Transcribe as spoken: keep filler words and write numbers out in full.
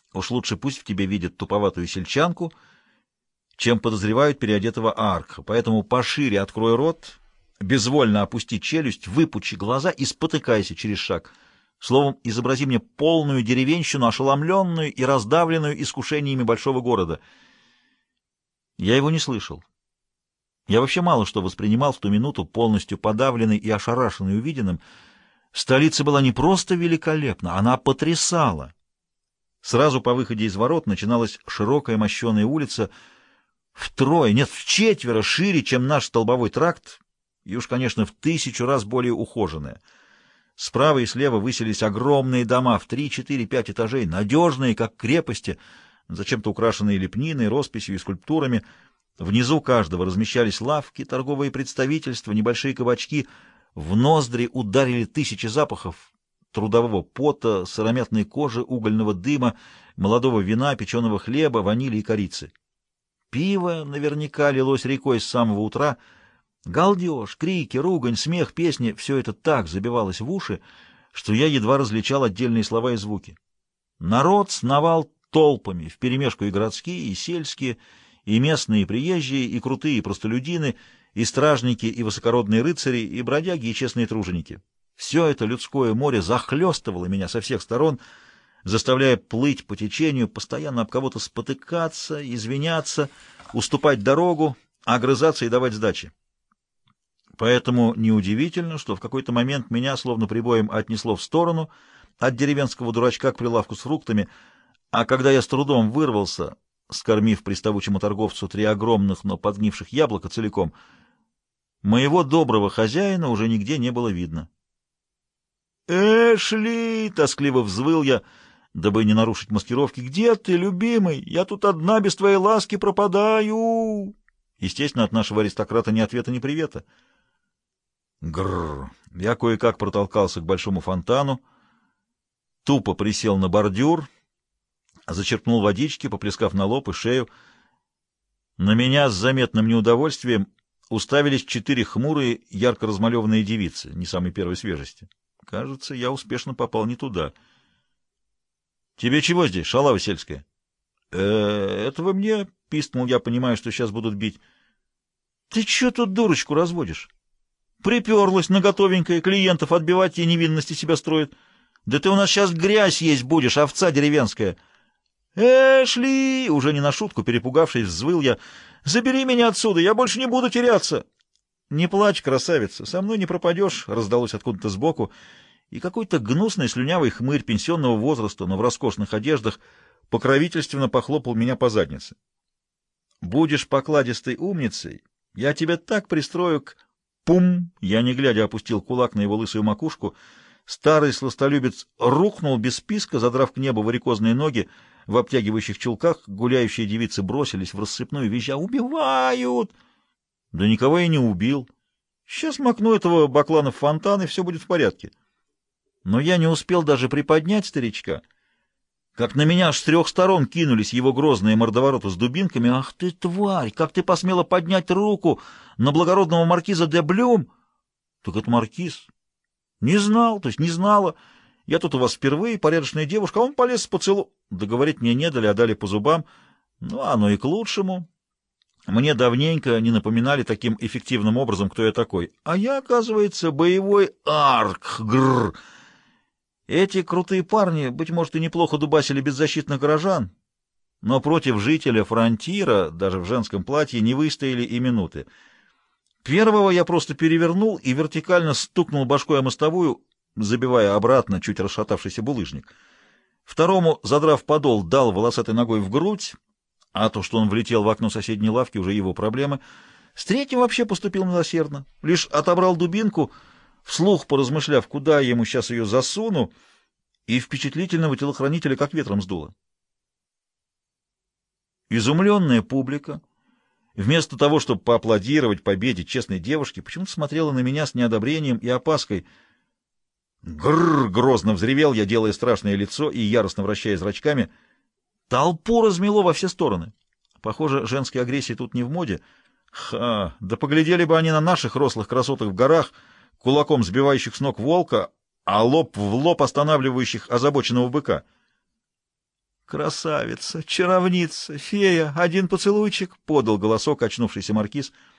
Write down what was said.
Уж лучше пусть в тебе видят туповатую сельчанку, чем подозревают переодетого арха. Поэтому пошире открой рот, безвольно опусти челюсть, выпучи глаза и спотыкайся через шаг. Словом, изобрази мне полную деревенщину, ошеломленную и раздавленную искушениями большого города. Я его не слышал. Я вообще мало что воспринимал в ту минуту, полностью подавленный и ошарашенный увиденным. Столица была не просто великолепна, она потрясала. Сразу по выходе из ворот начиналась широкая мощеная улица, втрое, нет, вчетверо шире, чем наш столбовой тракт, и уж, конечно, в тысячу раз более ухоженная. Справа и слева высились огромные дома в три, четыре, пять этажей, надежные, как крепости, зачем-то украшенные лепниной, росписью и скульптурами. Внизу каждого размещались лавки, торговые представительства, небольшие кабачки. В ноздри ударили тысячи запахов трудового пота, сыромятной кожи, угольного дыма, молодого вина, печеного хлеба, ванили и корицы. Пиво наверняка лилось рекой с самого утра. Галдеж, крики, ругань, смех, песни — все это так забивалось в уши, что я едва различал отдельные слова и звуки. Народ сновал толпами, вперемешку и городские, и сельские, и местные, и приезжие, и крутые, и простолюдины, и стражники, и высокородные рыцари, и бродяги, и честные труженики. Все это людское море захлестывало меня со всех сторон, заставляя плыть по течению, постоянно об кого-то спотыкаться, извиняться, уступать дорогу, огрызаться и давать сдачи. Поэтому неудивительно, что в какой-то момент меня словно прибоем отнесло в сторону от деревенского дурачка к прилавку с фруктами, а когда я с трудом вырвался, скормив приставучему торговцу три огромных, но подгнивших яблока целиком, моего доброго хозяина уже нигде не было видно. «Эшли!» — тоскливо взвыл я, дабы не нарушить маскировки. «Где ты, любимый? Я тут одна без твоей ласки пропадаю!» Естественно, от нашего аристократа ни ответа, ни привета. Грррр! Я кое-как протолкался к большому фонтану, тупо присел на бордюр, зачерпнул водички, поплескав на лоб и шею. На меня с заметным неудовольствием уставились четыре хмурые, ярко размалеванные девицы, не самой первой свежести. Кажется, я успешно попал не туда. — Тебе чего здесь, шалава сельская? — Э, это вы мне, — пискнул я, понимая, что сейчас будут бить. — Ты че тут дурочку разводишь? Приперлась на готовенькое, клиентов отбивать и невинности себя строит. Да ты у нас сейчас грязь есть будешь, овца деревенская. Эшли! Уже не на шутку, перепугавшись, взвыл я. Забери меня отсюда, я больше не буду теряться. Не плачь, красавица, со мной не пропадешь, раздалось откуда-то сбоку, и какой-то гнусный слюнявый хмырь пенсионного возраста, но в роскошных одеждах, покровительственно похлопал меня по заднице. Будешь покладистой умницей, я тебя так пристрою к... Пум! Я, не глядя, опустил кулак на его лысую макушку. Старый сластолюбец рухнул без списка, задрав к небу варикозные ноги. В обтягивающих чулках гуляющие девицы бросились в рассыпную, визжа: «Убивают!» Да никого я не убил. Сейчас макну этого баклана в фонтан, и все будет в порядке. Но я не успел даже приподнять старичка, как на меня аж с трех сторон кинулись его грозные мордовороты с дубинками. «Ах ты, тварь! Как ты посмела поднять руку на благородного маркиза де Блюм?» «Так это маркиз?» «Не знал, то есть не знала. Я тут у вас впервые, порядочная девушка, а он полез с поцелу...» Договорить мне не дали, а дали по зубам. Ну, оно и к лучшему. Мне давненько не напоминали таким эффективным образом, кто я такой. А я, оказывается, боевой арк. Гррр. Эти крутые парни, быть может, и неплохо дубасили беззащитных горожан, но против жителя фронтира, даже в женском платье, не выстояли и минуты. Первого я просто перевернул и вертикально стукнул башкой о мостовую, забивая обратно чуть расшатавшийся булыжник. Второму, задрав подол, дал волосатой ногой в грудь, а то, что он влетел в окно соседней лавки, уже его проблемы. С третьим вообще поступил милосердно. Лишь отобрал дубинку, вслух поразмышляв, куда я ему сейчас ее засуну, и впечатлительного телохранителя как ветром сдуло. Изумленная публика, вместо того, чтобы поаплодировать победе честной девушки, почему-то смотрела на меня с неодобрением и опаской. Грррр! Грозно взревел я, делая страшное лицо и яростно вращая зрачками. Толпу размело во все стороны. Похоже, женской агрессии тут не в моде. Ха! Да поглядели бы они на наших рослых красоток в горах, кулаком сбивающих с ног волка, а лоб в лоб останавливающих озабоченного быка. «Красавица, чаровница, фея, один поцелуйчик!» — подал голосок очнувшийся маркиз.